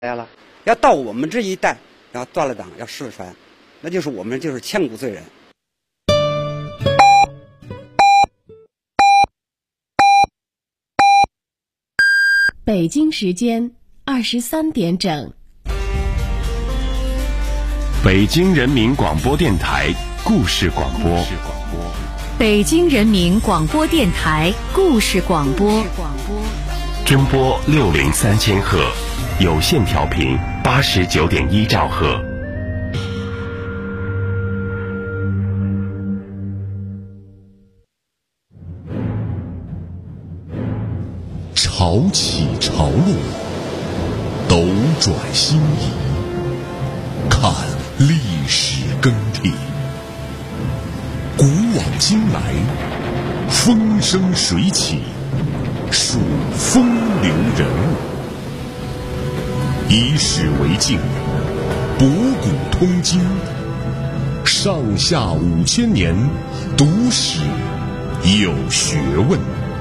来了，要到我们这一代，要断了档，要失传，那就是我们就是千古罪人。 北京时间23点整。 北京人民广播电台故事广播。 北京人民广播电台故事广播。 中波603千赫，有线调频89.1兆赫。 潮起潮落，斗转星移，看历史更替，古往今来，风生水起，数风流人物，以史为镜，博古通今，上下5000年，读史有学问。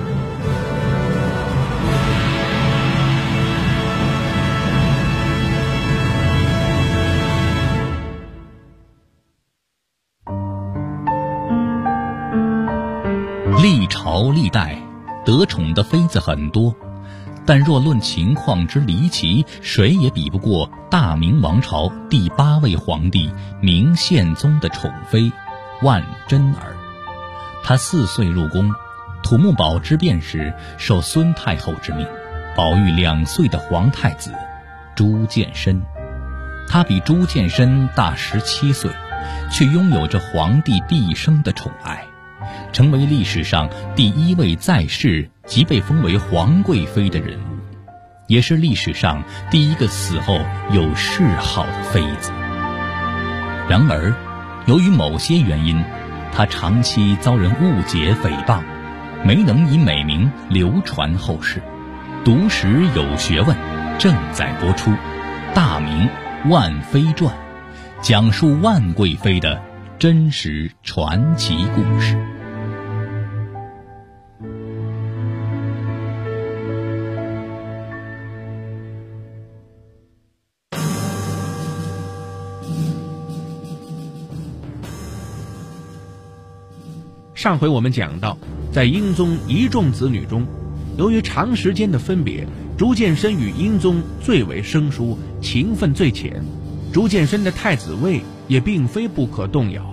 历朝历代得宠的妃子很多，但若论情况之离奇，谁也比不过大明王朝第8位皇帝明宪宗的宠妃万贞儿。她4岁入宫，土木堡之变时受孙太后之命，保育2岁的皇太子朱见深。他比朱见深大17岁，却拥有着皇帝毕生的宠爱，成为历史上第1位在世即被封为皇贵妃的人物，也是历史上第1个死后有谥号的妃子。然而，由于某些原因，她长期遭人误解诽谤，没能以美名流传后世。读史有学问正在播出《大明万妃传》，讲述万贵妃的真实传奇故事。 上回我们讲到，在英宗一众子女中，由于长时间的分别，朱见深与英宗最为生疏，情分最浅，朱见深的太子位也并非不可动摇。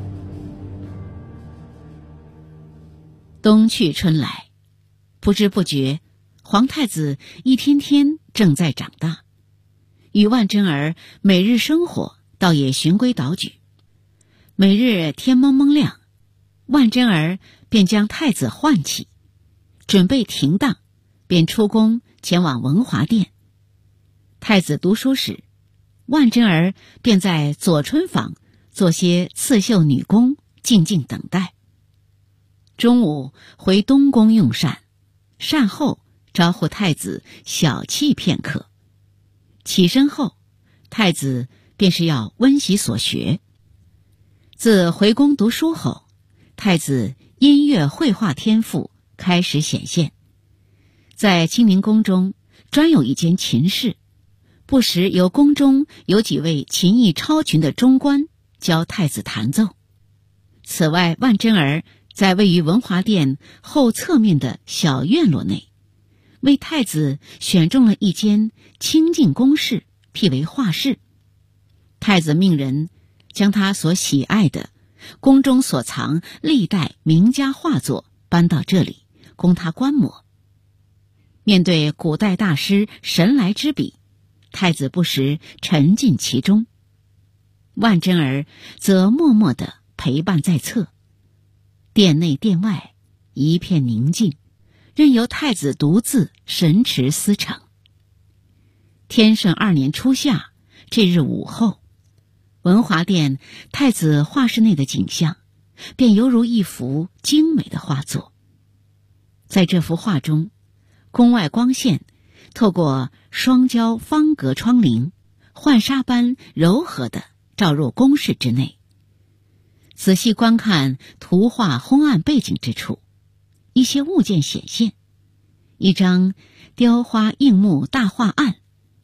冬去春来，不知不觉，皇太子一天天正在长大，与万贞儿每日生活倒也循规蹈矩。每日天蒙蒙亮，万贞儿便将太子唤起，准备停当，便出宫前往文华殿。太子读书时，万贞儿便在左春坊做些刺绣女工，静静等待。中午回东宫用膳，膳后招呼太子小憩片刻。起身后，太子便是要温习所学。自回宫读书后，太子音乐绘画天赋开始显现。在清宁宫中专有一间琴室，不时由宫中有几位琴艺超群的中官教太子弹奏。此外，万贞儿在位于文华殿后侧面的小院落内，为太子选中了一间清净宫室，辟为画室。太子命人将他所喜爱的宫中所藏历代名家画作搬到这里，供他观摩。面对古代大师神来之笔，太子不时沉浸其中，万贞儿则默默地陪伴在侧。殿内殿外一片宁静，任由太子独自神驰思骋。天顺2年初夏这日午后，文华殿太子画室内的景象便犹如一幅精美的画作。在这幅画中，宫外光线透过双交方格窗棂，浣纱般柔和地照入宫室之内。仔细观看图画昏暗背景之处，一些物件显现。一张雕花硬木大画案，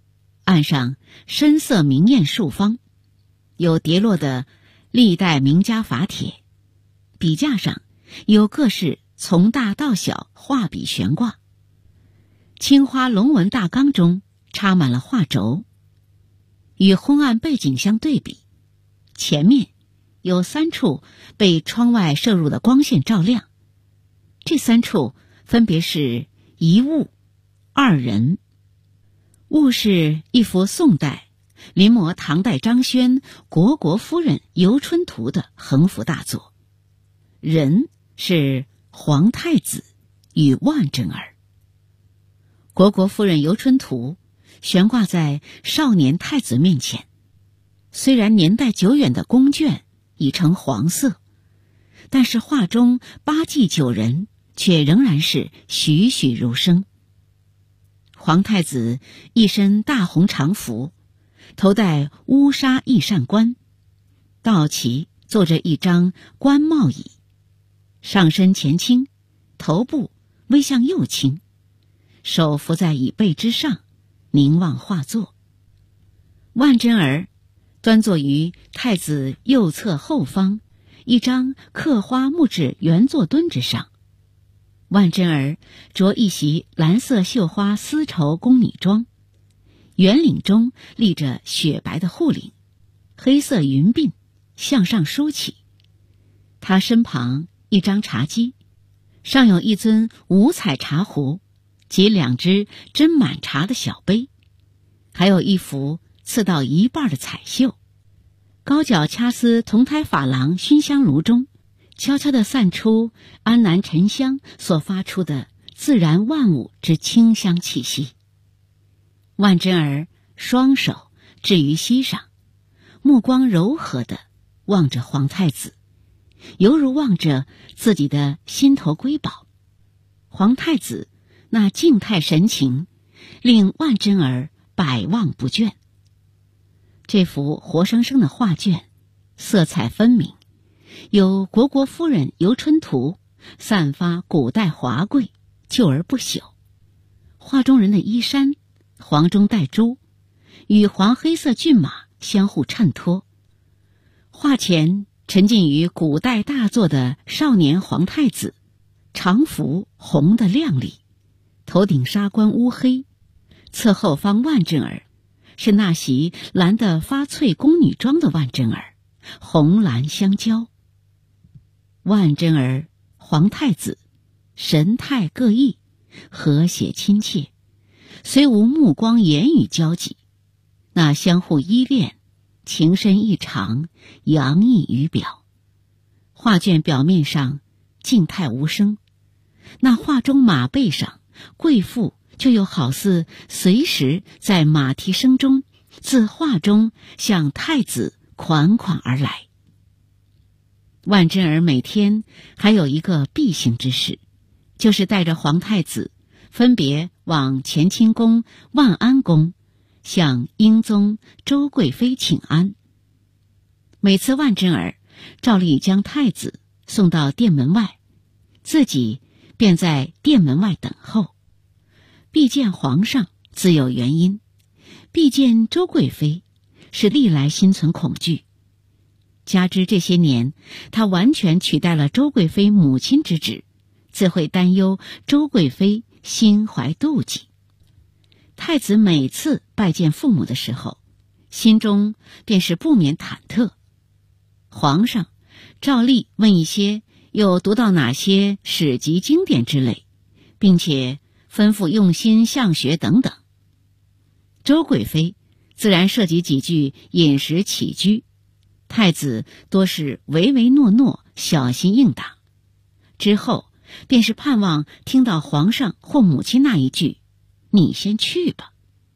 案上深色明艳数方，有叠落的历代名家法帖，笔架上有各式从大到小画笔悬挂，青花龙纹大纲中插满了画轴，与昏暗背景相对比，前面有3处被窗外射入的光线照亮，这3处分别是一物、二人。物是一幅宋代临摹唐代张轩《虢国夫人游春图》的横幅大作，人是皇太子与万贞儿。虢国夫人游春图悬挂在少年太子面前，虽然年代久远的宫卷已成黄色，但是画中8骑9人却仍然是栩栩如生。皇太子一身大红长服，头戴乌纱翼扇冠，道其坐着一张官帽椅，上身前倾，头部微向右倾，手扶在椅背之上，凝望画作。万贞儿端坐于太子右侧后方一张刻花木质圆坐墩之上，万贞儿着一袭蓝色绣花丝绸宫女装，圆领中立着雪白的护领，黑色云鬓向上梳起。她身旁一张茶几，上有一尊五彩茶壶及2只斟满茶的小杯，还有一幅刺到一半的彩绣。高脚掐丝铜胎珐琅熏香炉中悄悄地散出安南沉香所发出的自然万物之清香气息。万贞儿双手置于膝上，目光柔和地望着皇太子，犹如望着自己的心头瑰宝。皇太子那静态神情令万贞儿百望不倦。这幅活生生的画卷色彩分明，有虢国夫人游春图，散发古代华贵，旧而不朽。画中人的衣衫黄中带朱，与黄黑色骏马相互衬托。画前沉浸于古代大作的少年皇太子，长服红的亮丽，头顶纱冠乌黑，侧后方万贞儿是那袭蓝的发翠宫女装的万贞儿，红蓝相交。万贞儿、皇太子神态各异，和谐亲切，虽无目光言语交集，那相互依恋，情深意长，洋溢于表。画卷表面上静态无声，那画中马背上贵妇就又好似随时在马蹄声中自画中向太子款款而来。万贞儿每天还有一个必行之事，就是带着皇太子分别往乾清宫、万安宫向英宗周贵妃请安。每次万贞儿照例将太子送到殿门外，自己便在殿门外等候。必见皇上自有原因，必见周贵妃是历来心存恐惧，加之这些年他完全取代了周贵妃母亲之职，自会担忧周贵妃心怀妒忌。太子每次拜见父母的时候，心中便是不免忐忑。皇上照例问一些又读到哪些史籍经典之类，并且吩咐用心向学等等。周贵妃自然涉及几句饮食起居，太子多是唯唯诺诺，小心应答。之后便是盼望听到皇上或母亲那一句：“你先去吧。”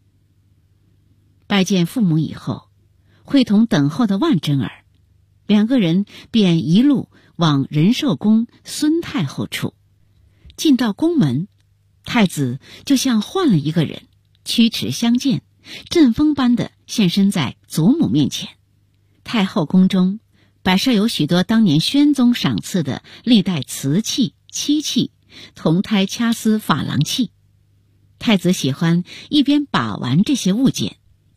拜见父母以后，会同等候的万贞儿，两个人便一路往仁寿宫孙太后处。进到宫门，太子就像换了一个人，屈尺相见，阵风般的现身在祖母面前。太后宫中摆设有许多当年宣宗赏赐的历代瓷器、漆器、铜胎掐丝珐琅器。太子喜欢一边把玩这些物件，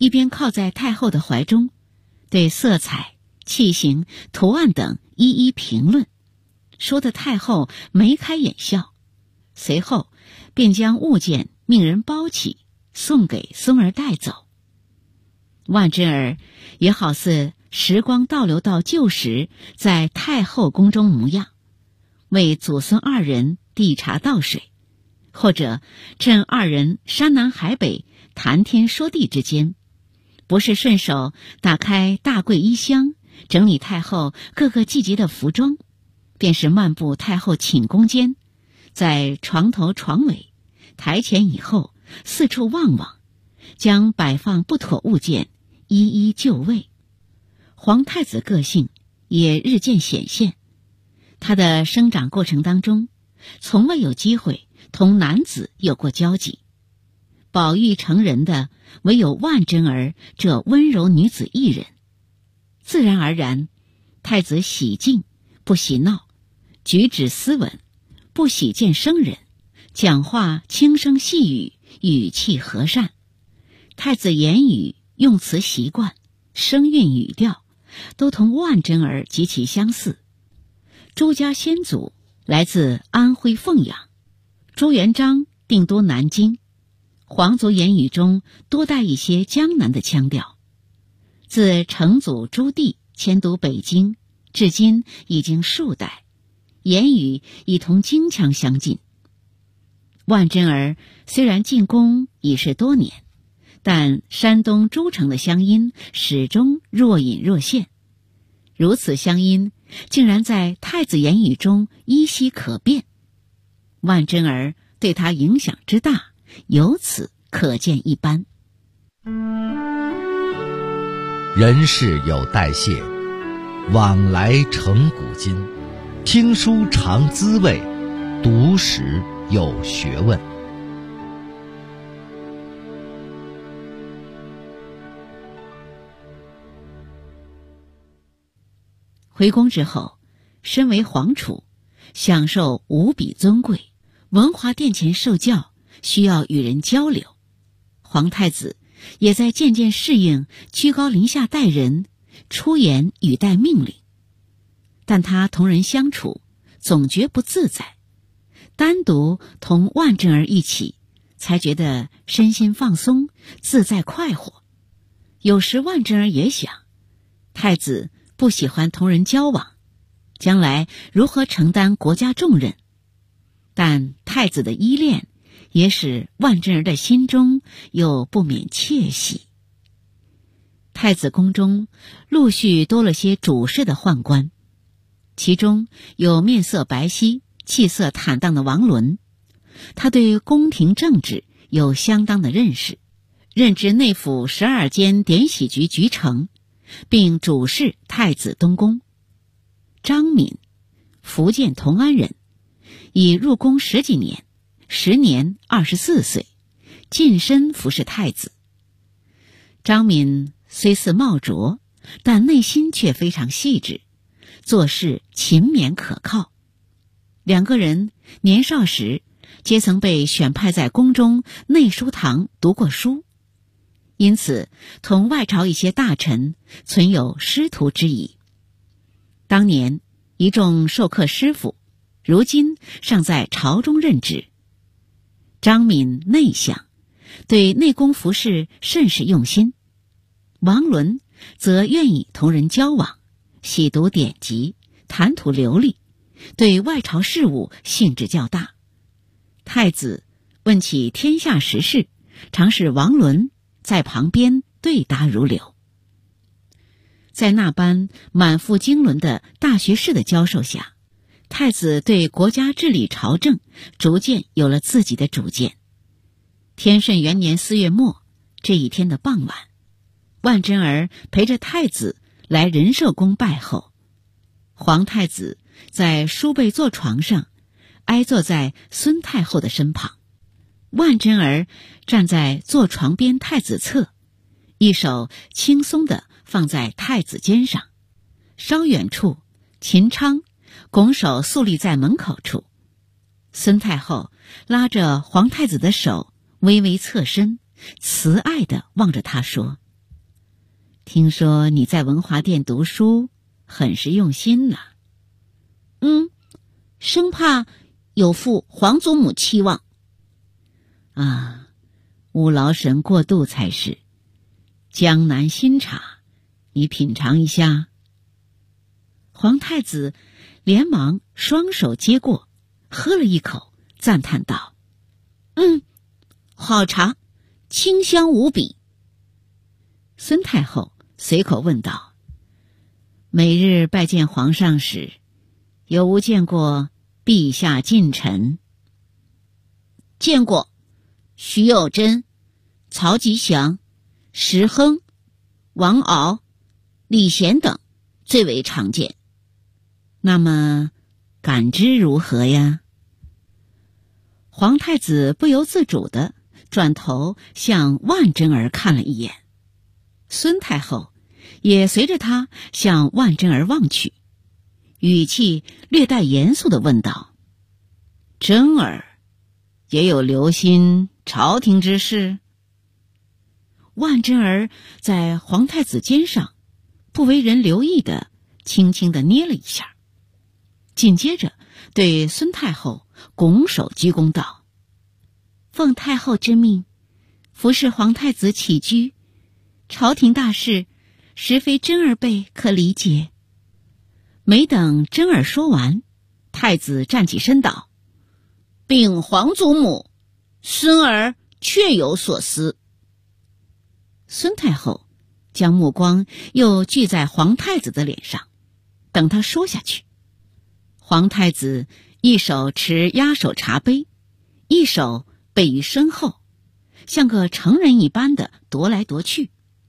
一边靠在太后的怀中，对色彩、器型、图案等一一评论，说得太后眉开眼笑。随后便将物件命人包起，送给孙儿带走。万贞儿也好似时光倒流到旧时在太后宫中模样，为祖孙二人递茶倒水，或者趁二人山南海北谈天说地之间，不是顺手打开大柜衣箱，整理太后各个季节的服装，便是漫步太后寝宫间，在床头床尾台前以后四处望望，将摆放不妥物件一一就位。皇太子个性也日渐显现，他的生长过程当中从未有机会同男子有过交集，宝玉成人的唯有万贞儿这温柔女子一人。自然而然，太子喜静不喜闹，举止斯文不喜见生人，讲话轻声细语，语气和善。太子言语用词习惯、声韵语调都同万贞儿极其相似。朱家先祖来自安徽凤阳，朱元璋定都南京，皇族言语中多带一些江南的腔调。自成祖朱棣迁都北京，至今已经数代，言语已同京腔相近。万贞儿虽然进宫已是多年，但山东诸城的乡音始终若隐若现，如此乡音竟然在太子言语中依稀可辨。万贞儿对他影响之大，由此可见一斑。 人事有代谢，往来成古今。听书尝滋味，读史有学问。 回宫之后，身为皇储，享受无比尊贵，文华殿前受教需要与人交流。皇太子也在渐渐适应居高临下待人，出言语带命令，但他同人相处总觉不自在，单独同万贞儿一起才觉得身心放松，自在快活。有时万贞儿也想，太子不喜欢同人交往，将来如何承担国家重任？但太子的依恋也使万贞儿的心中又不免窃喜。太子宫中陆续多了些主事的宦官，其中有面色白皙、气色坦荡的王伦，他对宫廷政治有相当的认识，任职内府12监典喜局局丞，并主事太子东宫。张敏，福建同安人，已入宫10几年，时年24岁，近身服侍太子。张敏虽似冒拙，但内心却非常细致，做事勤勉可靠。两个人年少时皆曾被选派在宫中内书堂读过书，因此同外朝一些大臣存有师徒之谊。当年一众授课师傅，如今尚在朝中任职。张敏内向，对内宫服饰甚是用心。王伦则愿意同人交往，喜读典籍，谈吐流利，对外朝事务兴致较大。太子问起天下时事，常是王伦在旁边对答如流。在那般满腹经纶的大学士的教授下，太子对国家治理朝政逐渐有了自己的主见。天顺元年4月末这一天的傍晚，万贞儿陪着太子来仁寿宫拜候。皇太子在舒被坐床上挨坐在孙太后的身旁，万贞儿站在坐床边太子侧，一手轻松地放在太子肩上。稍远处，秦昌拱手肃立在门口处。孙太后拉着皇太子的手微微侧身，慈爱地望着他说： 听说你在文华殿读书，很是用心了。生怕有负皇祖母期望。勿劳神过度才是。江南新茶，你品尝一下。皇太子连忙双手接过，喝了一口，赞叹道：好茶，清香无比。孙太后随口问道：每日拜见皇上时，有无见过陛下近臣？见过，徐有贞、曹吉祥、石亨、王敖、李贤等最为常见。那么感知如何呀？皇太子不由自主地转头向万贞儿看了一眼，孙太后也随着他向万贞儿望去，语气略带严肃地问道：贞儿也有留心朝廷之事？万贞儿在皇太子肩上不为人留意地轻轻地捏了一下，紧接着对孙太后拱手鞠躬道：奉太后之命，服侍皇太子起居，朝廷大事实非贞儿辈可理解。没等贞儿说完，太子站起身道：禀皇祖母，孙儿确有所思。孙太后将目光又聚在皇太子的脸上，等他说下去。皇太子一手持压手茶杯，一手背于身后，像个成人一般的踱来踱去。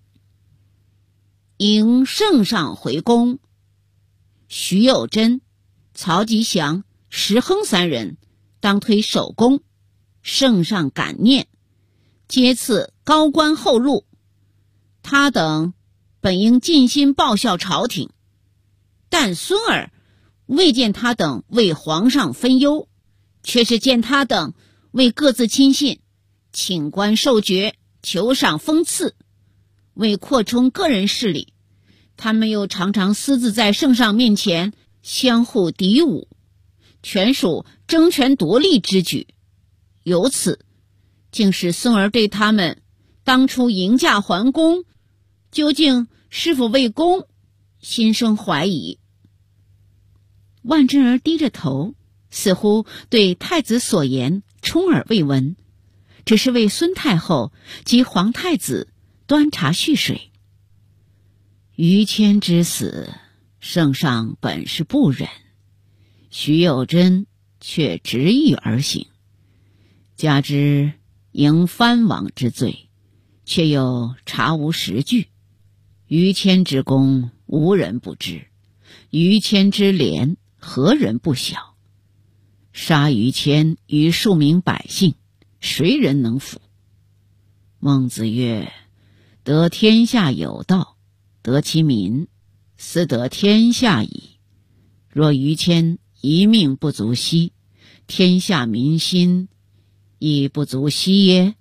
迎圣上回宫，徐有贞、曹吉祥、石亨三人当推首功，圣上感念，皆赐高官厚禄。他等本应尽心报效朝廷，但孙儿未见他等为皇上分忧，却是见他等为各自亲信请官受爵，求赏封赐。为扩充个人势力，他们又常常私自在圣上面前相互敌侮，全属争权夺利之举。由此竟使孙儿对他们当初迎驾还宫，究竟是否为公，心生怀疑。万贞儿低着头，似乎对太子所言充耳未闻，只是为孙太后及皇太子端茶续水。于谦之死，圣上本是不忍，徐有贞却执意而行，加之迎藩王之罪，却又查无实据。于谦之功，无人不知；于谦之廉，何人不晓？杀于谦于庶民百姓，谁人能服？孟子曰：得天下有道，得其民，斯得天下矣。若于谦一命不足惜，天下民心亦不足惜耶？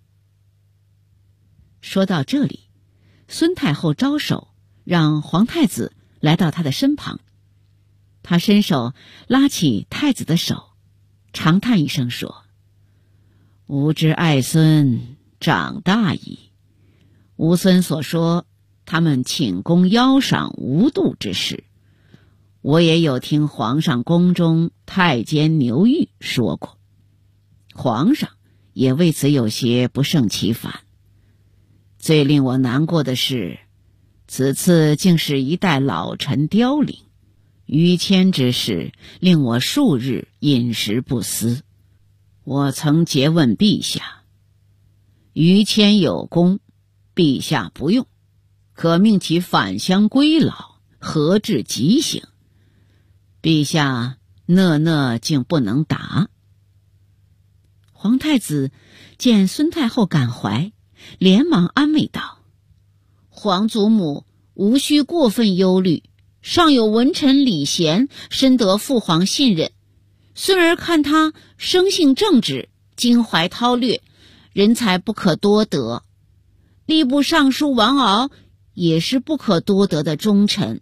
说到这里，孙太后招手让皇太子来到他的身旁，他伸手拉起太子的手，长叹一声说：吾之爱孙长大矣。吾孙所说他们请功邀赏无度之事，我也有听皇上宫中太监牛玉说过，皇上也为此有些不胜其烦。最令我难过的是，此次竟是一代老臣凋零，于谦之事令我数日饮食不思。我曾诘问陛下，于谦有功，陛下不用，可命其返乡归老，何至急行？陛下讷竟不能答。皇太子见孙太后感怀，连忙安慰道：皇祖母无需过分忧虑，上有文臣李贤深得父皇信任，孙儿看他生性正直，襟怀韬略，人才不可多得。吏部尚书王敖也是不可多得的忠臣。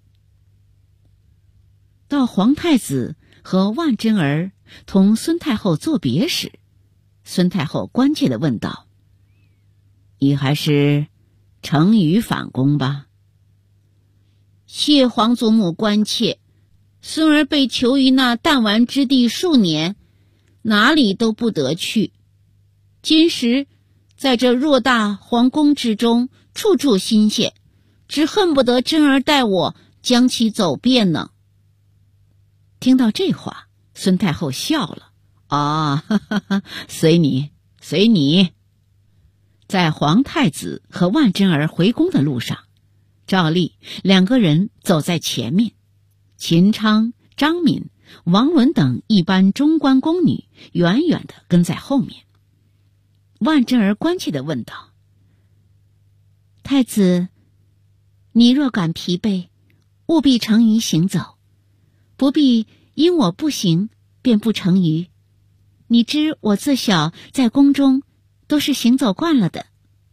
到皇太子和万贞儿同孙太后作别时，孙太后关切地问道：“你还是成于反宫吧？”谢皇祖母关切，孙儿被囚于那弹丸之地数年，哪里都不得去。今时在这偌大皇宫之中，处处新鲜，只恨不得贞儿带我将其走遍呢。听到这话，孙太后笑了：“哈哈，随你，随你。”在皇太子和万贞儿回宫的路上，照例两个人走在前面，秦昌、张敏、王伦等一般中官宫女远远地跟在后面。万贞儿关切地问道：“太子，你若感疲惫，务必乘舆行走，不必因我不行便不乘舆。你知我自小在宫中都是行走惯了的。”“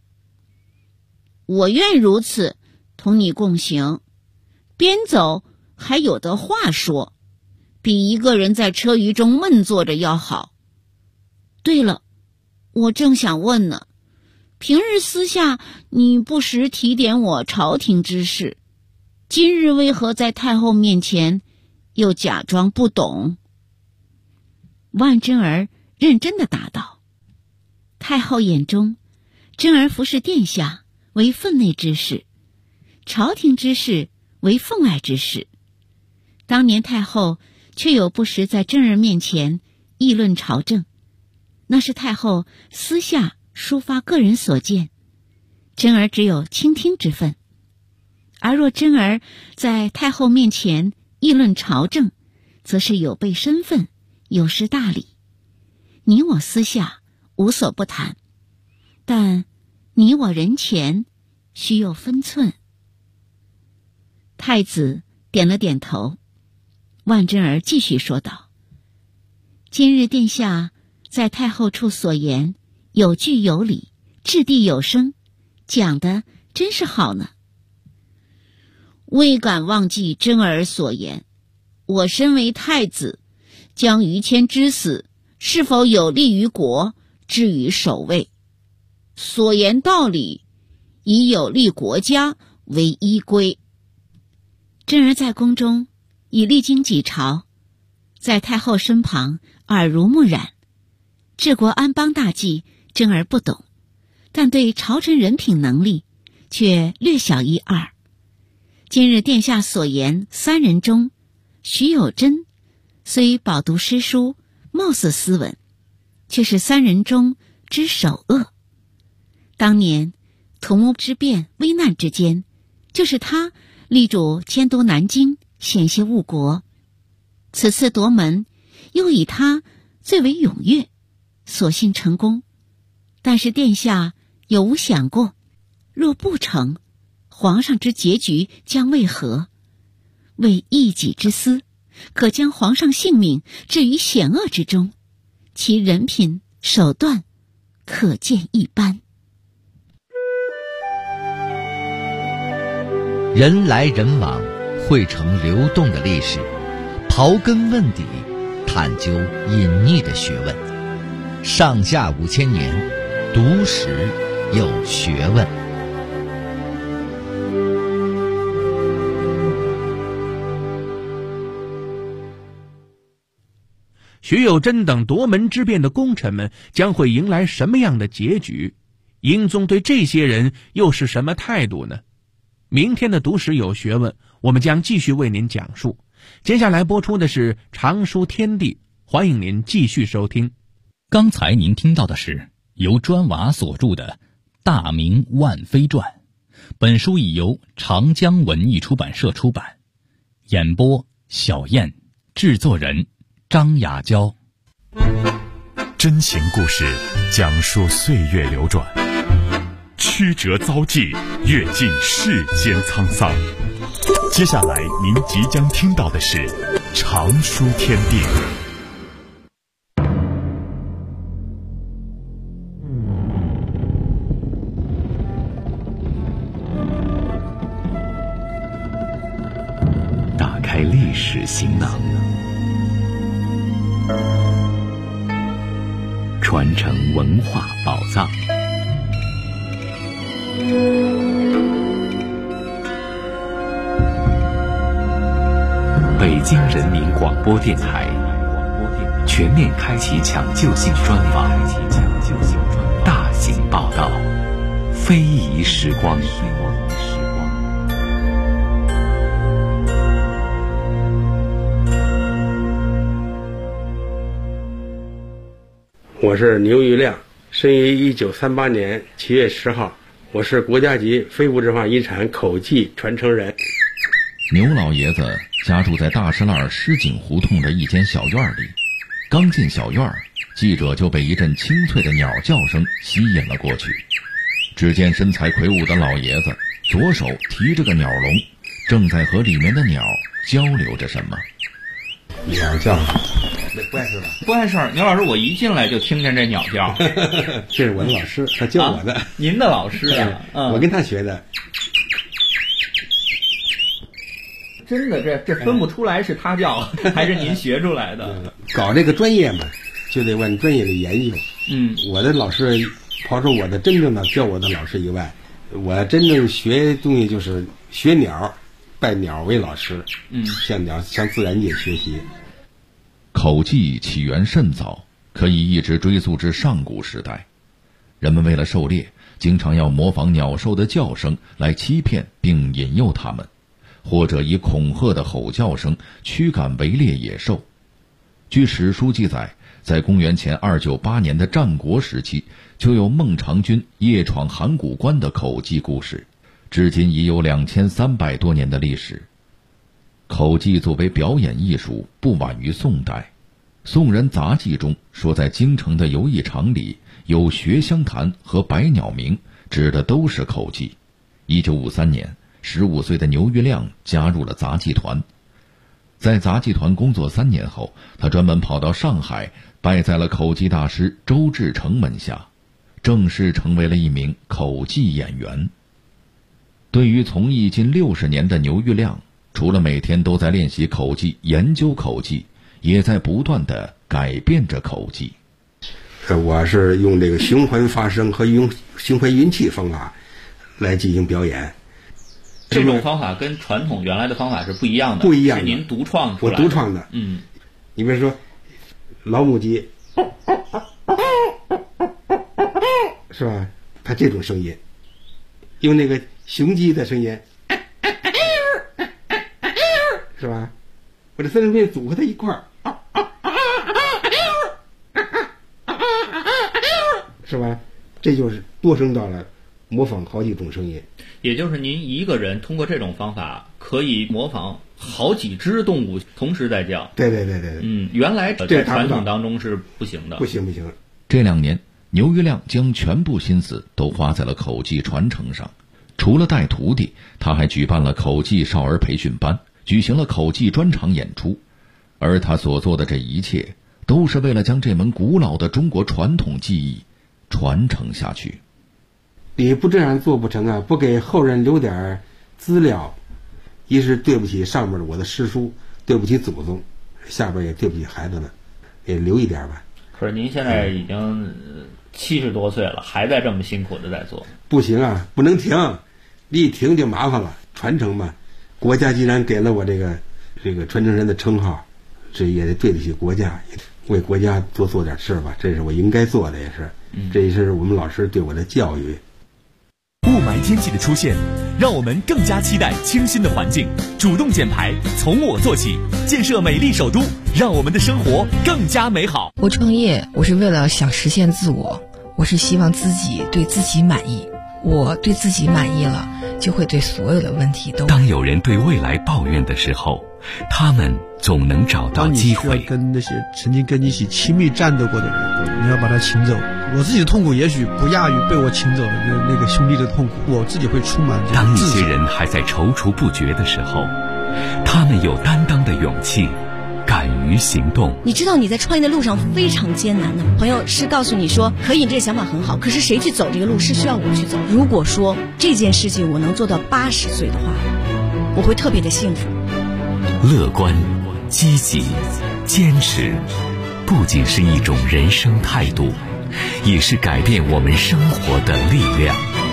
我愿如此，同你共行，边走还有的话说，比一个人在车舆中闷坐着要好。对了，我正想问呢，平日私下你不时提点我朝廷之事，今日为何在太后面前又假装不懂？”万贞儿认真地答道：“太后眼中，贞儿服侍殿下为分内之事，朝廷之事为分外之事。当年太后却有不时在贞儿面前议论朝政，那是太后私下抒发个人所见，贞儿只有倾听之分。而若贞儿在太后面前议论朝政，则是有悖身份，有失大礼。你我私下无所不谈，但你我人前须有分寸。”太子点了点头。万贞儿继续说道：“今日殿下在太后处所言，有据有理，掷地有声，讲的真是好呢。未敢忘记贞儿所言，我身为太子，将于谦之死是否有利于国，置于首位。所言道理，以有利国家为依归。贞儿在宫中已历经几朝，在太后身旁耳濡目染，治国安邦大计贞儿不懂，但对朝臣人品能力却略晓一二。今日殿下所言三人中，徐有贞虽饱读诗书，貌似斯文，却是三人中之首恶。当年土木之变危难之间，就是他力主迁都南京，险些误国。此次夺门，又以他最为踊跃，所幸成功。但是殿下有无想过，若不成，皇上之结局将为何？为一己之私，可将皇上性命置于险恶之中，其人品手段可见一斑。 人来人往，汇成流动的历史，刨根问底，探究隐匿的学问。上下5000年，读史有学问。 徐有贞等夺门之变的功臣们将会迎来什么样的结局？英宗对这些人又是什么态度呢？明天的读史有学问，我们将继续为您讲述。接下来播出的是常书天地，欢迎您继续收听。 刚才您听到的是由砖瓦所著的《大明万妃传》，本书已由长江文艺出版社出版。演播小燕，制作人张雅娇。 真情故事讲述岁月流转，曲折遭际，阅尽世间沧桑。接下来您即将听到的是常书天地。 开历史行囊，传承文化宝藏。北京人民广播电台全面开启抢救性专访，大型报道，非遗时光。 我是牛玉亮，生于1938年7月10号，我是国家级非物质文化遗产口技传承人。 牛老爷子家住在大石栏石井胡同的一间小院里，刚进小院，记者就被一阵清脆的鸟叫声吸引了过去。只见身材魁梧的老爷子左手提着个鸟笼，正在和里面的鸟交流着什么。 鸟叫不碍事吧？ 不碍事。牛老师，我一进来就听见这鸟叫。 这是我的老师，他教我的。 您的老师啊？ 我跟他学的。 真的，这分不出来是他教还是您学出来的。 搞这个专业嘛，就得往专业的研究。我的老师，刨出我的真正的教我的老师以外，我真正学东西就是学鸟，拜鸟为老师。向鸟向自然界学习。 口技起源甚早，可以一直追溯至上古时代。人们为了狩猎，经常要模仿鸟兽的叫声来欺骗并引诱它们，或者以恐吓的吼叫声驱赶围猎野兽。据史书记载，在公元前298年的战国时期，就有孟尝君夜闯函谷关的口技故事，至今已有2300多年的历史。口技作为表演艺术，不晚于宋代。宋人杂记中说，在京城的游艺场里有学香坛和百鸟鸣，指的都是口技。1953年，15岁的牛玉亮加入了杂技团。在杂技团工作3年后，他专门跑到上海，拜在了口技大师周志成门下，正式成为了一名口技演员。对于从艺近60年的牛玉亮，除了每天都在练习口技、研究口技，也在不断地改变着口技。 我是用这个循环发声和用循环运气方法来进行表演。 这种方法跟传统原来的方法是不一样的， 不一样的， 是您独创出来的。 我独创的。你比如说老母鸡，是吧？它这种声音，用那个雄鸡的声音。是吧？我这3声片组合在一块儿，是吧？这就是多声道了，模仿好几种声音。 也就是您一个人通过这种方法，可以模仿好几只动物同时在叫。 对。 原来在传统当中是不行的。 不行。 这2年，牛玉亮将全部心思都花在了口技传承上。除了带徒弟，他还举办了口技少儿培训班，举行了口技专场演出，而他所做的这一切，都是为了将这门古老的中国传统技艺传承下去。 你不这样做不成啊！不给后人留点资料，一是对不起上面我的师叔，对不起祖宗，下边也对不起孩子们，也留一点吧。 可是您现在已经70多岁了，还在这么辛苦的在做。 不行啊，不能停，一停就麻烦了。传承嘛，国家既然给了我这个传承人的称号，这也得对得起国家，为国家多做点事吧，这是我应该做的，也是。这也是我们老师对我的教育。 雾霾天气的出现，让我们更加期待清新的环境。主动减排，从我做起，建设美丽首都，让我们的生活更加美好。 我创业，我是为了想实现自我，我是希望自己对自己满意。我对自己满意了，就会对所有的问题都。 当有人对未来抱怨的时候，他们总能找到机会。 当你需要跟那些曾经跟你一起亲密战斗过的人，你要把他请走。我自己的痛苦也许不亚于被我请走的那个兄弟的痛苦，我自己会充满这当一些人还在踌躇不决的时候，他们有担当的勇气，敢于行动。 你知道你在创业的路上非常艰难的，朋友是告诉你说可以，这个想法很好，可是谁去走这个路是需要我去走。如果说这件事情我能做到80岁的话，我会特别的幸福。 乐观、积极、坚持，不仅是一种人生态度，也是改变我们生活的力量。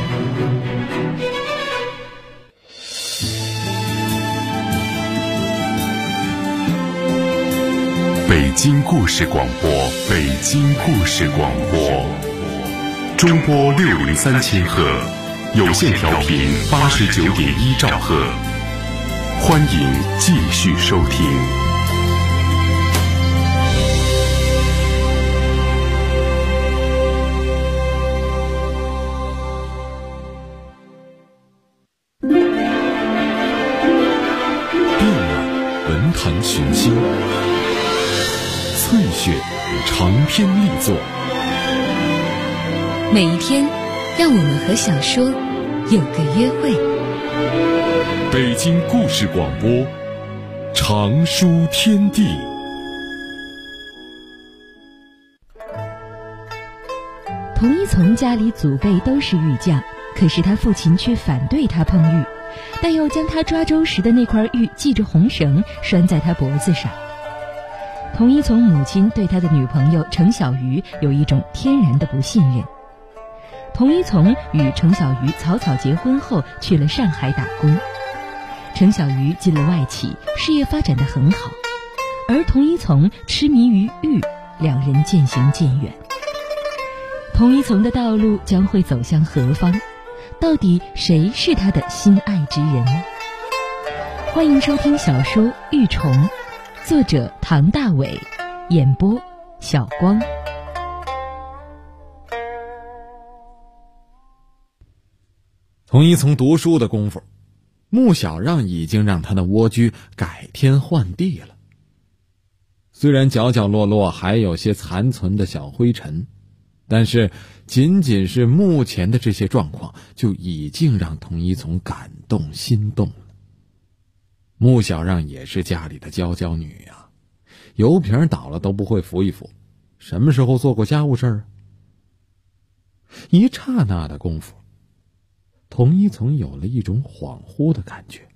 北京故事广播，北京故事广播，中波603千赫，有线调频89.1兆赫，欢迎继续收听。 电览文坛群星，翠雪长篇力作。 每一天，让我们和小说有个约会。 北京故事广播，长书天地。 童一从家里祖辈都是玉匠，可是他父亲却反对他碰玉，但又将他抓周时的那块玉系着红绳拴在他脖子上。童一从母亲对他的女朋友程小鱼有一种天然的不信任。童一从与程小鱼草草结婚后去了上海打工，程小鱼进了外企，事业发展得很好，而童一从痴迷于玉，两人渐行渐远。童一从的道路将会走向何方？到底谁是他的心爱之人呢？欢迎收听小说《玉虫》，作者唐大伟，演播小光。 童一从读书的功夫，穆小让已经让他的蜗居改天换地了。虽然角角落落还有些残存的小灰尘，但是仅仅是目前的这些状况就已经让童一从感动心动了。穆小让也是家里的娇娇女啊，油瓶倒了都不会扶一扶，什么时候做过家务事儿啊？一刹那的功夫，童一从有了一种恍惚的感觉。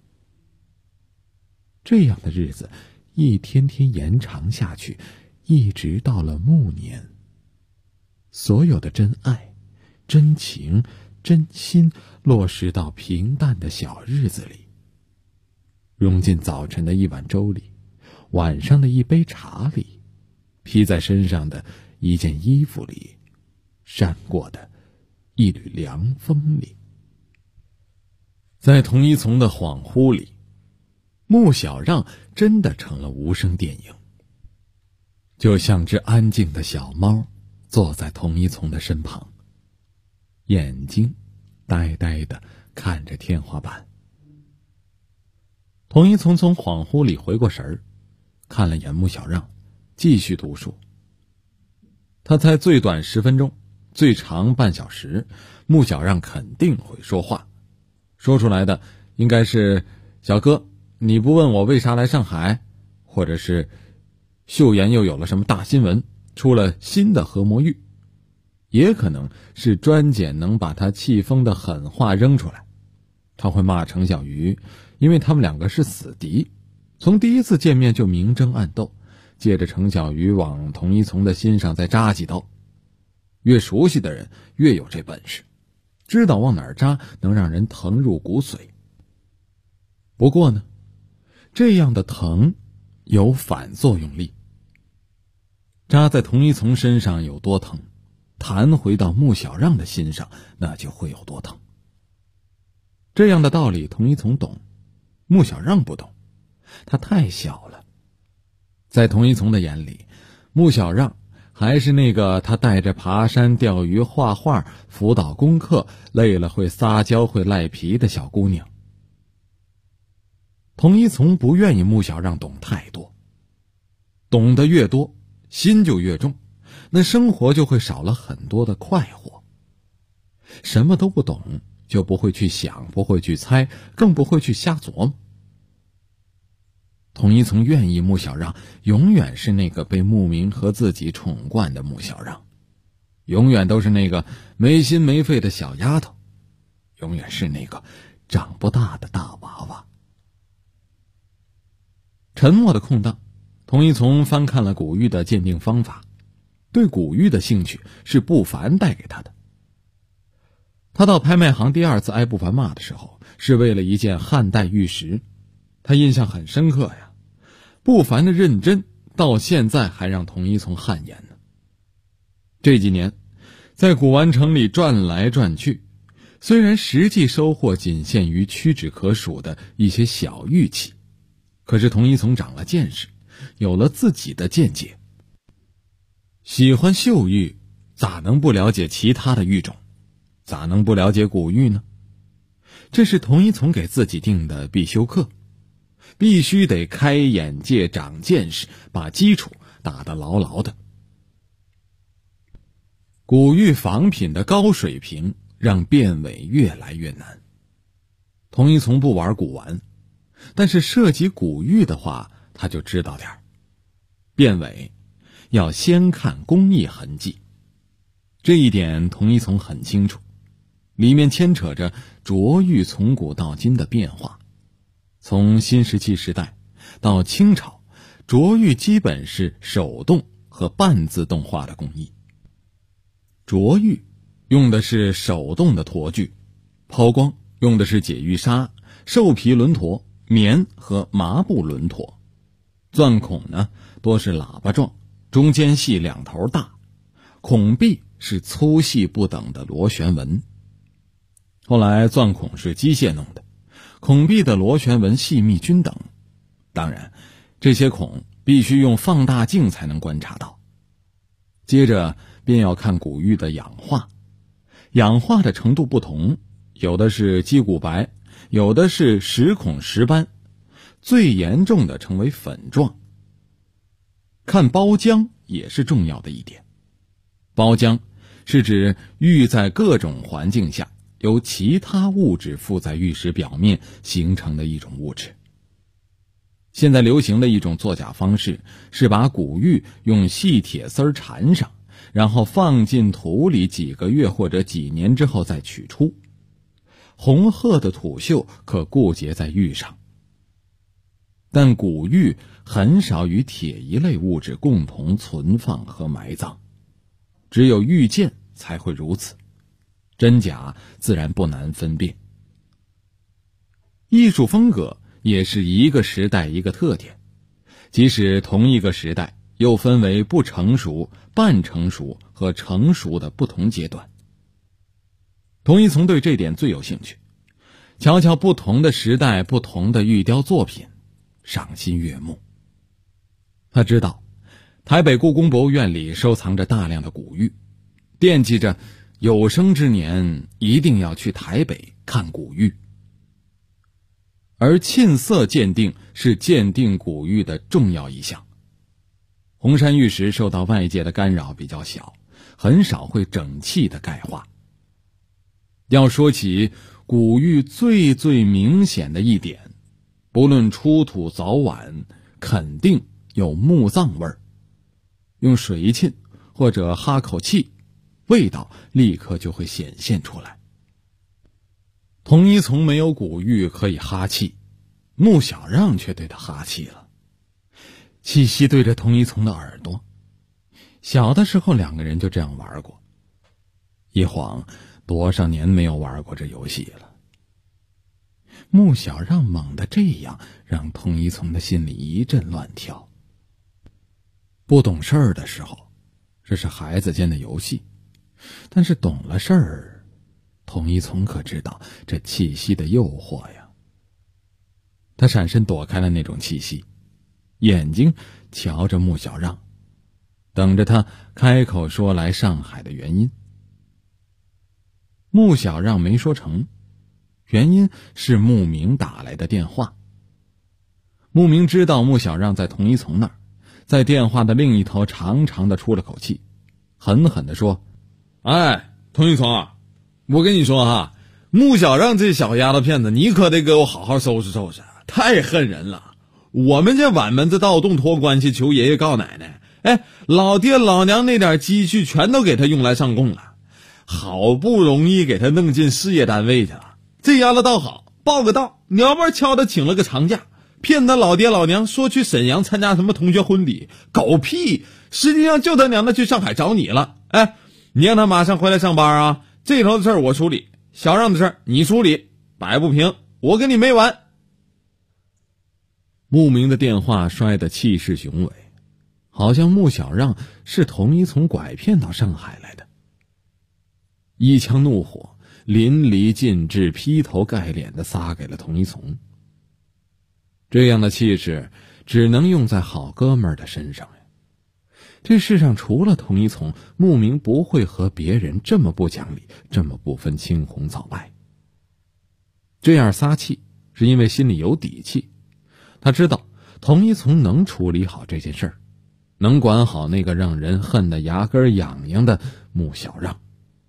这样的日子一天天延长下去，一直到了暮年，所有的真爱、真情、真心落实到平淡的小日子里，融进早晨的一碗粥里，晚上的一杯茶里，披在身上的一件衣服里，闪过的一缕凉风里。在童一从的恍惚里，穆小让真的成了无声电影，就像只安静的小猫坐在童一从的身旁，眼睛呆呆地看着天花板。童一从从恍惚里回过神儿，看了眼穆小让，继续读书。他猜最短10分钟，最长半小时，穆小让肯定会说话，说出来的应该是小哥，你不问我为啥来上海，或者是岫岩又有了什么大新闻，出了新的合模玉，也可能是专捡能把他气疯的狠话扔出来。他会骂程小鱼，因为他们两个是死敌，从第一次见面就明争暗斗，借着程小鱼往童一从的心上再扎几刀。越熟悉的人越有这本事，知道往哪儿扎能让人疼入骨髓。不过呢，这样的疼有反作用力，扎在童一从身上有多疼，弹回到穆小让的心上那就会有多疼。这样的道理童一从懂，穆小让不懂，他太小了。在童一从的眼里，穆小让还是那个他带着爬山、钓鱼、画画、辅导功课，累了会撒娇会赖皮的小姑娘。童一从不愿意穆小让懂太多，懂得越多，心就越重，那生活就会少了很多的快活。什么都不懂，就不会去想，不会去猜，更不会去瞎琢磨。童一从愿意穆小让永远是那个被穆明和自己宠惯的穆小让，永远都是那个没心没肺的小丫头，永远是那个长不大的大娃娃。 沉默的空档，童一从翻看了古玉的鉴定方法，对古玉的兴趣是不凡带给他的。他到拍卖行第二次挨不凡骂的时候，是为了一件汉代玉石，他印象很深刻呀。不凡的认真到现在还让童一从汗颜呢。这几年在古玩城里转来转去，虽然实际收获仅限于屈指可数的一些小玉器，可是童一从长了见识，有了自己的见解。喜欢秀玉，咋能不了解其他的玉种？咋能不了解古玉呢？这是童一从给自己定的必修课，必须得开眼界、长见识，把基础打得牢牢的。古玉仿品的高水平让辨伪越来越难。童一从不玩古玩，但是涉及古玉的话，他就知道点儿。辨伪要先看工艺痕迹，这一点童一从很清楚，里面牵扯着琢玉从古到今的变化。从新石器时代到清朝，琢玉基本是手动和半自动化的工艺。琢玉用的是手动的橐具，抛光用的是解玉砂、兽皮轮橐、棉和麻布轮橐，钻孔呢多是喇叭状，中间细两头大，孔壁是粗细不等的螺旋纹。后来钻孔是机械弄的，孔壁的螺旋纹细密均等，当然这些孔必须用放大镜才能观察到。接着便要看古玉的氧化，氧化的程度不同，有的是鸡骨白，有的是石孔石斑，最严重的称为粉状。看包浆也是重要的一点，包浆是指玉在各种环境下由其他物质附在玉石表面形成的一种物质。现在流行的一种作假方式是把古玉用细铁丝缠上，然后放进土里几个月或者几年之后再取出，红褐的土锈可固结在玉上。但古玉很少与铁一类物质共同存放和埋葬，只有玉件才会如此，真假自然不难分辨。艺术风格也是一个时代一个特点，即使同一个时代又分为不成熟、半成熟和成熟的不同阶段。童一从对这点最有兴趣，瞧瞧不同的时代不同的玉雕作品，赏心悦目。他知道台北故宫博物院里收藏着大量的古玉，惦记着有生之年一定要去台北看古玉。而沁色鉴定是鉴定古玉的重要一项。红山玉石受到外界的干扰比较小，很少会整器的钙化。要说起古玉最明显的一点，不论出土早晚，肯定有墓葬味儿。用水沁或者哈口气，味道立刻就会显现出来。童一从没有古玉可以哈气，穆小让却对他哈气了。气息对着童一从的耳朵，小的时候两个人就这样玩过，一晃多少年没有玩过这游戏了。穆小让猛地这样，让童一从的心里一阵乱跳。不懂事儿的时候，这是孩子间的游戏，但是懂了事儿，童一从可知道这气息的诱惑呀。他闪身躲开了那种气息，眼睛瞧着穆小让，等着他开口说来上海的原因。穆小让没说成，原因是穆明打来的电话。穆明知道穆小让在童一从那儿，在电话的另一头长长的出了口气，狠狠地说：哎，童一从啊，我跟你说哈，穆小让这小丫头片子，你可得给我好好收拾收拾，太恨人了。我们这晚门子盗洞托关系求爷爷告奶奶，哎，老爹老娘那点积蓄全都给他用来上供了，好不容易给他弄进事业单位去了，这丫头倒好，报个到，鸟毛敲他请了个长假， 骗他老爹老娘说去沈阳参加什么同学婚礼，狗屁！实际上就他娘的去上海找你了。哎，你让他马上回来上班啊！这头的事儿我处理，小让的事儿你处理，摆不平我跟你没完。穆明的电话摔得气势雄伟，好像穆小让是童一从拐骗到上海来的。一腔怒火淋漓尽致、劈头盖脸地撒给了童一从。这样的气势只能用在好哥们儿的身上呀。这世上除了童一从，穆明不会和别人这么不讲理，这么不分青红皂白。这样撒气是因为心里有底气，他知道童一从能处理好这件事儿，能管好那个让人恨得牙根痒痒的穆小让。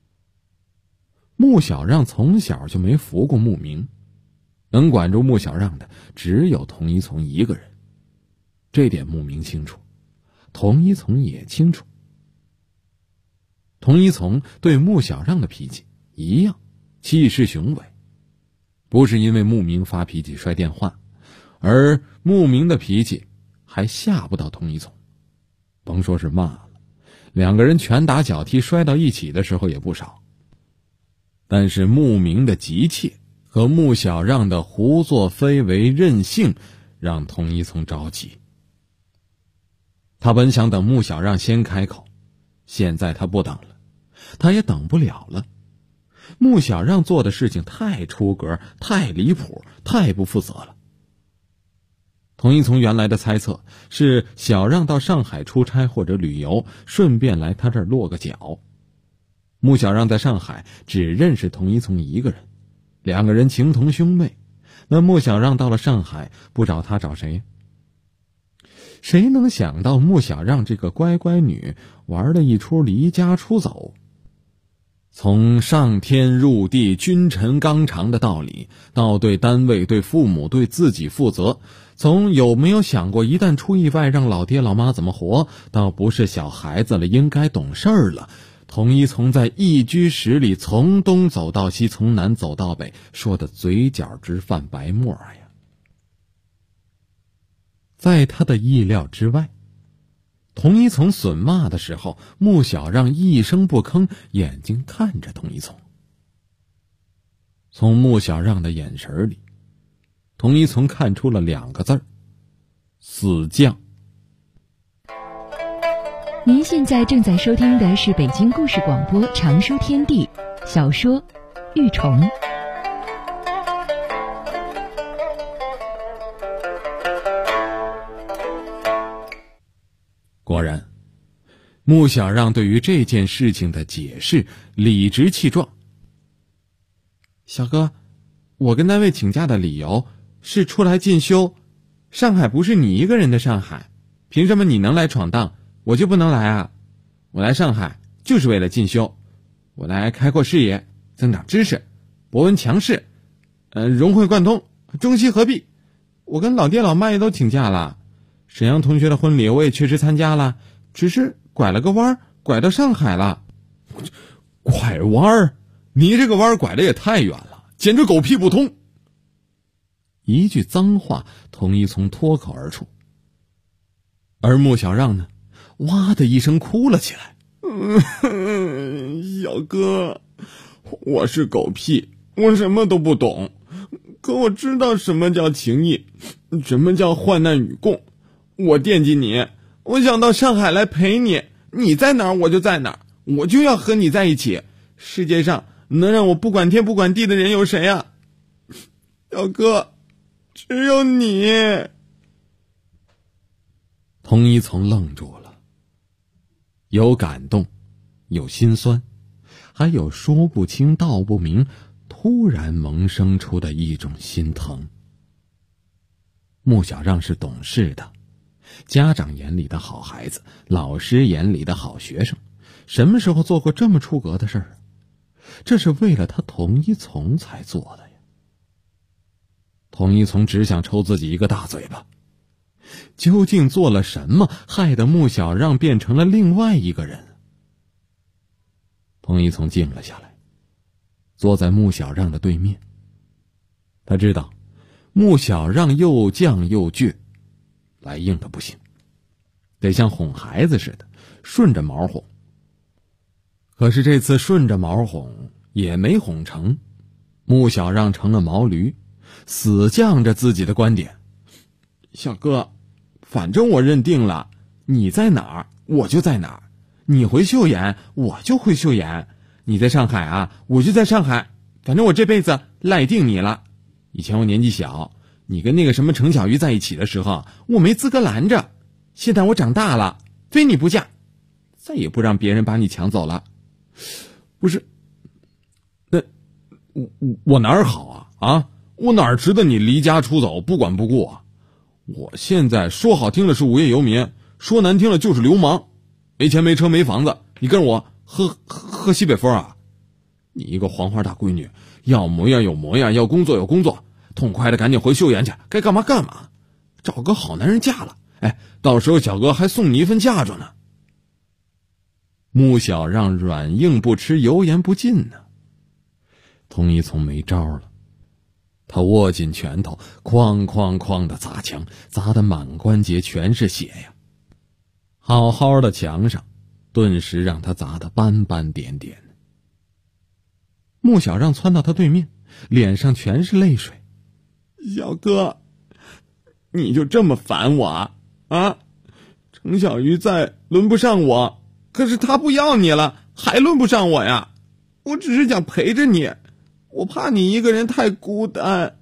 穆小让从小就没服过穆明，能管住穆小让的只有童一从一个人。这点穆明清楚，童一从也清楚。童一从对穆小让的脾气一样，气势雄伟，不是因为穆明发脾气摔电话，而穆明的脾气还吓不到童一从。甭说是骂了，两个人拳打脚踢摔到一起的时候也不少。但是穆明的急切和穆小让的胡作非为任性让童一从着急。他本想等穆小让先开口，现在他不等了，他也等不了了。穆小让做的事情太出格，太离谱，太不负责了。童一从原来的猜测是小让到上海出差或者旅游，顺便来他这儿落个脚。穆小让在上海只认识童一从一个人，两个人情同兄妹，那穆小让到了上海不找他找谁？谁能想到穆小让这个乖乖女玩了一出离家出走，从上天入地君臣纲常的道理，到对单位对父母对自己负责，从有没有想过一旦出意外让老爹老妈怎么活，到不是小孩子了应该懂事儿了。童一从在一居室里从东走到西，从南走到北，说的嘴角直泛白沫呀。在他的意料之外，童一从损骂的时候，穆小让一声不吭，眼睛看着童一从。从穆小让的眼神里，童一从看出了2个字儿：死犟。 您现在正在收听的是北京故事广播长书天地小说《玉虫》。 果然，穆小让对于这件事情的解释理直气壮。小哥，我跟单位请假的理由是出来进修，上海不是你一个人的上海，凭什么你能来闯荡，我就不能来啊？我来上海就是为了进修，我来开阔视野，增长知识，博闻强识，融会贯通，中西合璧。我跟老爹老妈也都请假了，沈阳同学的婚礼我也确实参加了，只是拐了个弯，拐到上海了。拐弯？你这个弯拐的也太远了，简直狗屁不通。一句脏话童一从脱口而出，而穆小让呢，哇的一声哭了起来。小哥，我是狗屁，我什么都不懂，可我知道什么叫情义，什么叫患难与共。我惦记你，我想到上海来陪你，你在哪儿我就在哪儿，我就要和你在一起。世界上能让我不管天不管地的人有谁啊？小哥，只有你。童一从愣住了，有感动，有心酸，还有说不清道不明，突然萌生出的一种心疼。穆小让是懂事的，家长眼里的好孩子，老师眼里的好学生，什么时候做过这么出格的事儿？这是为了他童一从才做的呀。童一从只想抽自己一个大嘴巴。究竟做了什么，害得穆小让变成了另外一个人？童一从静了下来，坐在穆小让的对面。他知道穆小让又犟又倔，来硬的不行，得像哄孩子似的顺着毛哄。可是这次顺着毛哄也没哄成，穆小让成了毛驴，死犟着自己的观点。小哥，反正我认定了，你在哪儿我就在哪儿，你回岫岩我就回岫岩，你在上海啊我就在上海，反正我这辈子赖定你了。以前我年纪小，你跟那个什么程小鱼在一起的时候，我没资格拦着，现在我长大了，非你不嫁，再也不让别人把你抢走了。不是，那我哪儿好啊？我哪儿值得你离家出走不管不顾啊？我现在说好听了是无业游民，说难听了就是流氓，没钱没车没房子，你跟着我喝西北风啊？你一个黄花大闺女，要模样有模样，要工作有工作，痛快的赶紧回岫岩去，该干嘛干嘛，找个好男人嫁了，到时候小哥还送你一份嫁妆呢。穆小让软硬不吃，油盐不进呢。佟一从没招了，他握紧拳头，哐哐哐的砸墙，砸得满关节全是血呀。好好的墙上，顿时让他砸得斑斑点点。穆小让窜到他对面，脸上全是泪水。小哥，你就这么烦我啊？程小鱼在轮不上我，可是他不要你了，还轮不上我呀。我只是想陪着你，我怕你一个人太孤单。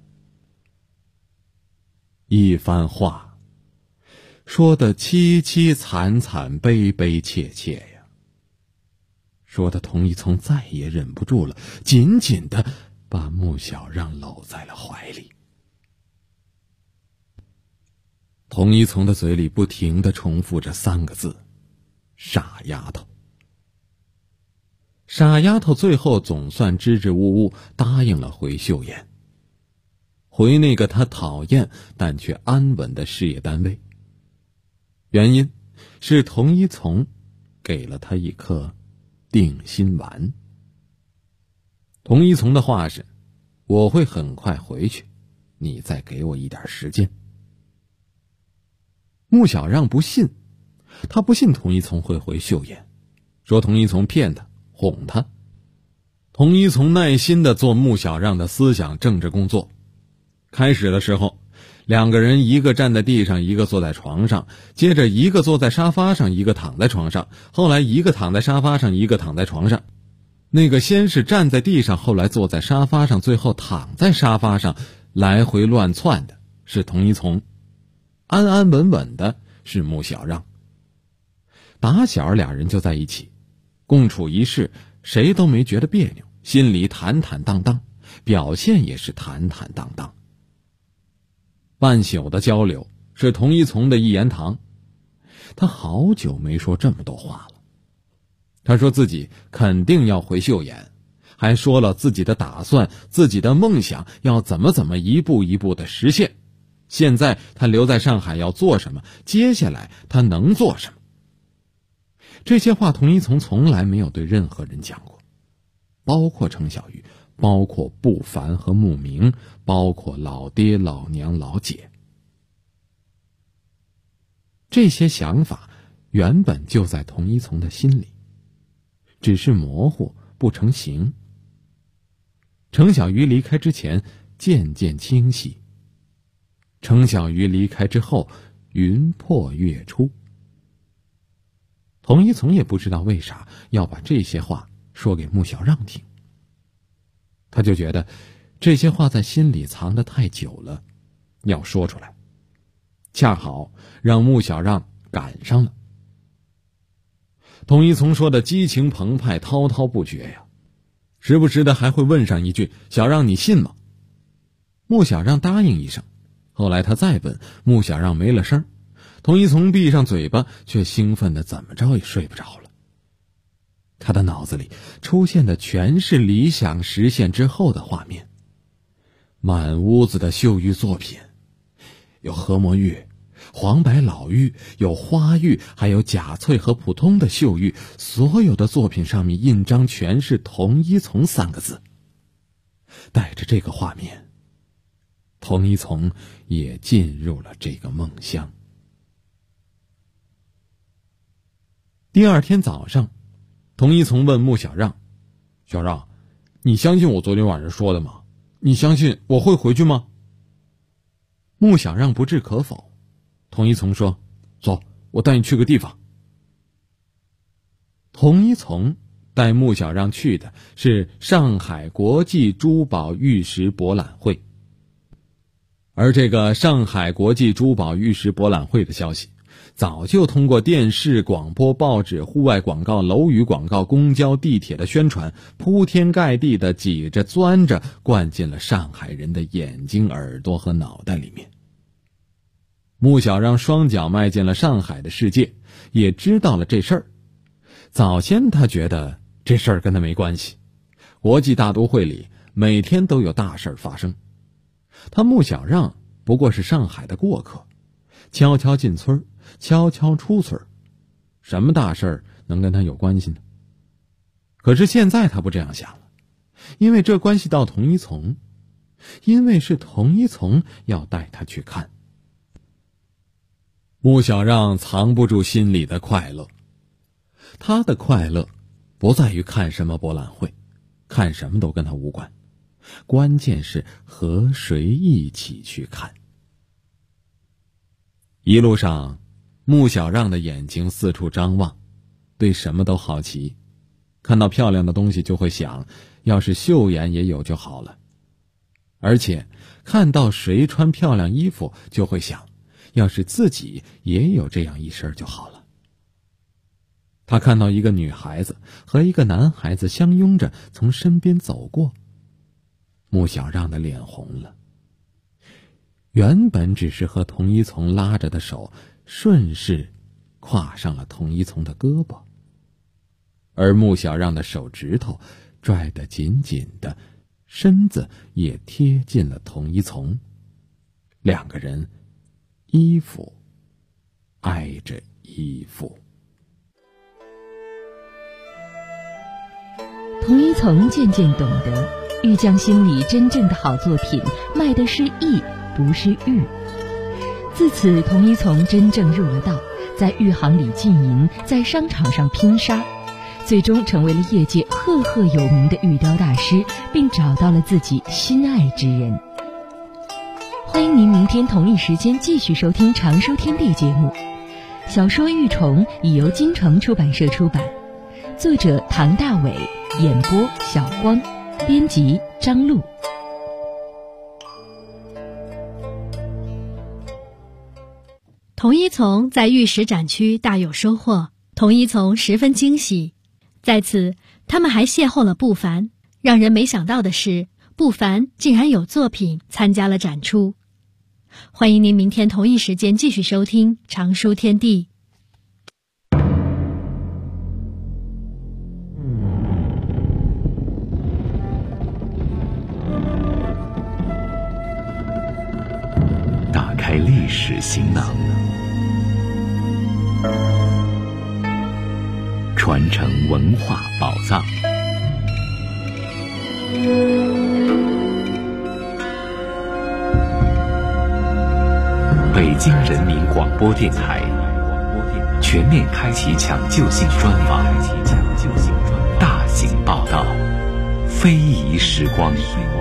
一番话说得凄凄惨惨，悲悲切切呀，说的佟一聪再也忍不住了，紧紧地把穆小让搂在了怀里。佟一聪的嘴里不停地重复着3个字：傻丫头。傻丫头最后总算支支吾吾答应了回岫岩，回那个他讨厌但却安稳的事业单位。原因是佟一从给了他一颗定心丸。佟一从的话是：我会很快回去，你再给我一点时间。穆小让不信，他不信佟一从会回岫岩，说佟一从骗他哄他。佟一从耐心地做穆小让的思想政治工作。开始的时候，2个人一个站在地上，一个坐在床上，接着一个坐在沙发上，一个躺在床上，后来一个躺在沙发上，一个躺在床上。那个先是站在地上，后来坐在沙发上，最后躺在沙发上，来回乱窜的是佟一从，安安稳稳的是穆小让。打小俩人就在一起，共处一室，谁都没觉得别扭，心里坦坦荡荡，表现也是坦坦荡荡。半宿的交流是佟一从的一言堂，他好久没说这么多话了。他说自己肯定要回岫岩，还说了自己的打算，自己的梦想要怎么一步一步的实现。现在他留在上海要做什么，接下来他能做什么。这些话佟一从从来没有对任何人讲过，包括程小鱼，包括不凡和慕名，包括老爹老娘老姐。这些想法原本就在佟一从的心里，只是模糊不成形。程小鱼离开之前渐渐清晰，程小鱼离开之后云破月出。佟一从也不知道为啥要把这些话说给穆小让听，他就觉得这些话在心里藏得太久了，要说出来，恰好让穆小让赶上了。佟一从说的激情澎湃，滔滔不绝呀，时不时的还会问上一句：小让你信吗？穆小让答应一声，后来他再问，穆小让没了声，佟一从闭上嘴巴，却兴奋的怎么着也睡不着了。他的脑子里出现的全是理想实现之后的画面，满屋子的绣玉作品，有和墨玉、黄白老玉，有花玉，还有假翠和普通的绣玉，所有的作品上面印章全是佟一从3个字。带着这个画面， 童一从也进入了这个梦乡。第二天早上，童一从问穆小让：“小让，你相信我昨天晚上说的吗？你相信我会回去吗？”穆小让不置可否。童一从说：“走，我带你去个地方。”童一从带穆小让去的是上海国际珠宝玉石博览会。而这个上海国际珠宝玉石博览会的消息，早就通过电视、广播、报纸、户外广告、楼宇广告、公交、地铁的宣传，铺天盖地的挤着钻着，灌进了上海人的眼睛、耳朵和脑袋里面。穆小让双脚迈进了上海的世界，也知道了这事儿。早先他觉得这事儿跟他没关系，国际大都会里每天都有大事发生，他穆小让不过是上海的过客，悄悄进村，悄悄出村，什么大事能跟他有关系呢？可是现在他不这样想了，因为这关系到童一从，因为是童一从要带他去看。穆小让藏不住心里的快乐，他的快乐不在于看什么博览会，看什么都跟他无关，关键是和谁一起去看。一路上，穆小让的眼睛四处张望，对什么都好奇，看到漂亮的东西就会想，要是秀妍也有就好了。而且看到谁穿漂亮衣服就会想，要是自己也有这样一身就好了。他看到一个女孩子和一个男孩子相拥着从身边走过，穆小让的脸红了。原本只是和童一从拉着的手顺势跨上了童一从的胳膊，而穆小让的手指头拽得紧紧的，身子也贴近了童一从，两个人衣服挨着衣服。 童一从渐渐懂得，玉匠心里真正的好作品卖的是艺，不是玉。自此，童一从真正入了道，在玉行里经营，在商场上拼杀，最终成为了业界赫赫有名的玉雕大师，并找到了自己心爱之人。欢迎您明天同一时间继续收听《常书天地》节目。小说《玉虫》已由京城出版社出版，作者唐大伟，演播小光，编辑张璐。 童一从在玉石展区大有收获，童一从十分惊喜。在此，他们还邂逅了不凡。让人没想到的是，不凡竟然有作品参加了展出。欢迎您明天同一时间继续收听《常书天地》。 打开历史行囊，传承文化宝藏。北京人民广播电台全面开启抢救性专访，大型报道，非遗时光。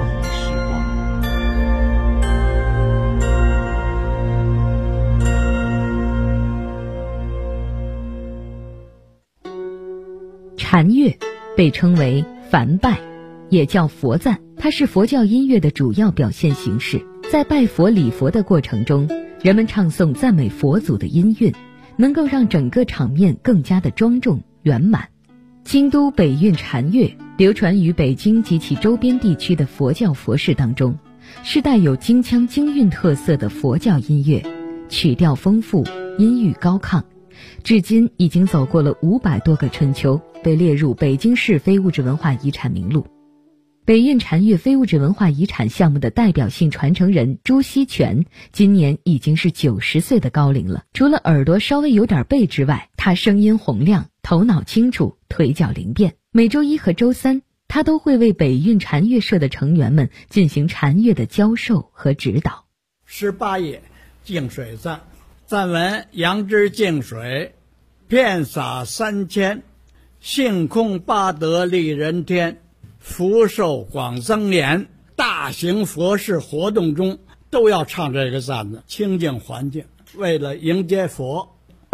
禅乐被称为梵拜，也叫佛赞，它是佛教音乐的主要表现形式。在拜佛礼佛的过程中，人们唱诵赞美佛祖的音韵，能够让整个场面更加的庄重圆满。京都北韵禅乐流传于北京及其周边地区的佛教佛事当中，是带有京腔京韵特色的佛教音乐，曲调丰富，音域高亢，至今已经走过了500多个春秋，被列入北京市非物质文化遗产名录。北韵禅乐非物质文化遗产项目的代表性传承人朱锡全今年已经是90岁的高龄了。除了耳朵稍微有点背之外，他声音洪亮，头脑清楚，腿脚灵便。每周一和周三他都会为北运禅乐社的成员们进行禅乐的教授和指导。 18页净水赞，赞文：杨枝净水，遍洒3000，性空八德利人天，福寿广增延。大型佛事活动中都要唱这个赞子，清净环境，为了迎接佛。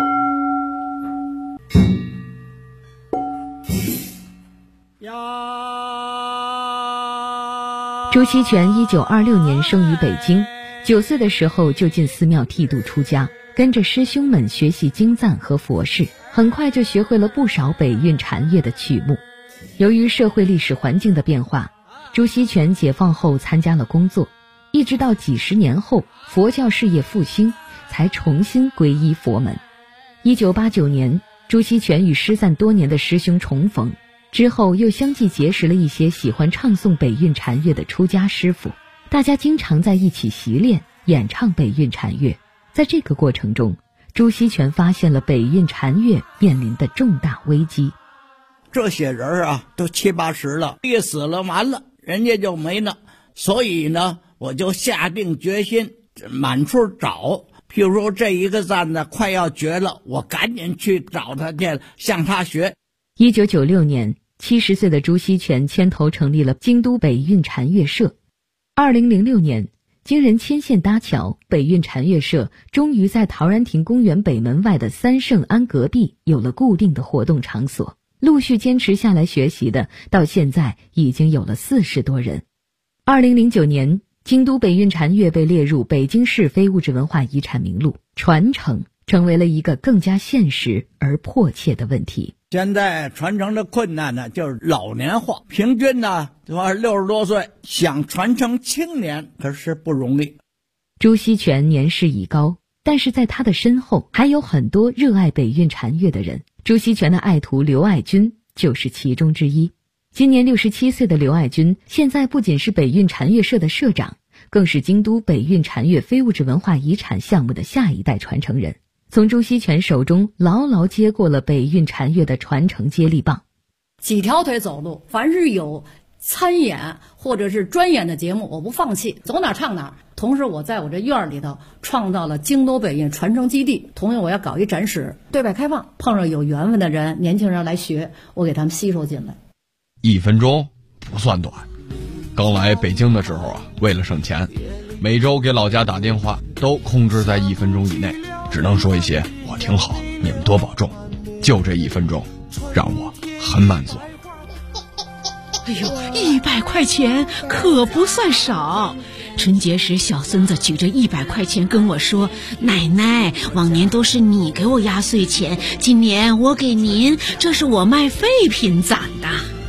朱锡全1926年生于北京，9岁的时候就进寺庙剃度出家，跟着师兄们学习经赞和佛事，很快就学会了不少北运禅乐的曲目。由于社会历史环境的变化，朱锡全解放后参加了工作，一直到几十年后佛教事业复兴，才重新皈依佛门。1989年，朱锡全与失散多年的师兄重逢，之后又相继结识了一些喜欢唱诵北运禅乐的出家师傅，大家经常在一起习练演唱北运禅乐。在这个过程中，朱锡全发现了北运禅乐面临的重大危机。 这些人啊，都70、80了，一死了完了，人家就没了。所以呢，我就下定决心满处找。譬如说这一个赞呢快要绝了，我赶紧去找他去，向他学。 1996年，70岁的朱锡全牵头成立了京都北运禅乐社。2006年，经人牵线搭桥，北运禅乐社终于在陶然亭公园北门外的三圣庵隔壁有了固定的活动场所。陆续坚持下来学习的，到现在已经有了40多人。2009年，京都北运禅乐被列入北京市非物质文化遗产名录，传承成为了一个更加现实而迫切的问题。 现在传承的困难呢，就是老年化，平均呢60多岁，想传承青年可是不容易。 朱锡全年事已高，但是在他的身后还有很多热爱北运禅乐的人。朱锡全的爱徒刘爱军就是其中之一。今年67岁的刘爱军，现在不仅是北运禅乐社的社长，更是京都北运禅乐非物质文化遗产项目的下一代传承人，从朱锡全手中牢牢接过了北运禅乐的传承接力棒。 几条腿走路，凡是有参演或者是专演的节目，我不放弃，走哪唱哪。同时我在我这院里头创造了京都北运传承基地，同样我要搞一展示，对外开放，碰上有缘分的人，年轻人来学，我给他们吸收进来。 1分钟不算短，刚来北京的时候啊，为了省钱，每周给老家打电话都控制在1分钟以内，只能说一些我挺好，你们多保重，就这1分钟让我很满足。 哎呦，100块钱可不算少。春节时，小孙子举着100块钱跟我说：“奶奶，往年都是你给我压岁钱，今年我给您，这是我卖废品攒的。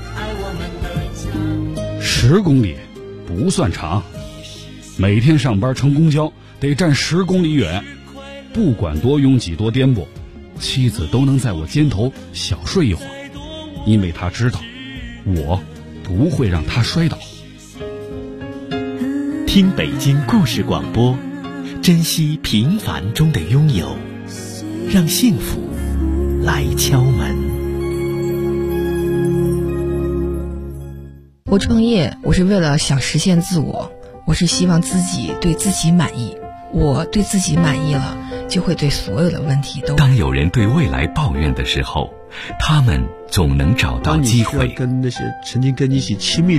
”10公里不算长，每天上班乘公交得站10公里远，不管多拥挤多颠簸，妻子都能在我肩头小睡一会儿，因为她知道我不会让她摔倒。 听北京故事广播，珍惜平凡中的拥有，让幸福来敲门。 我创业，我是为了想实现自我，我是希望自己对自己满意。我对自己满意了，就会对所有的问题都。 当有人对未来抱怨的时候，他们总能找到机会。 跟那些曾经跟你一起亲密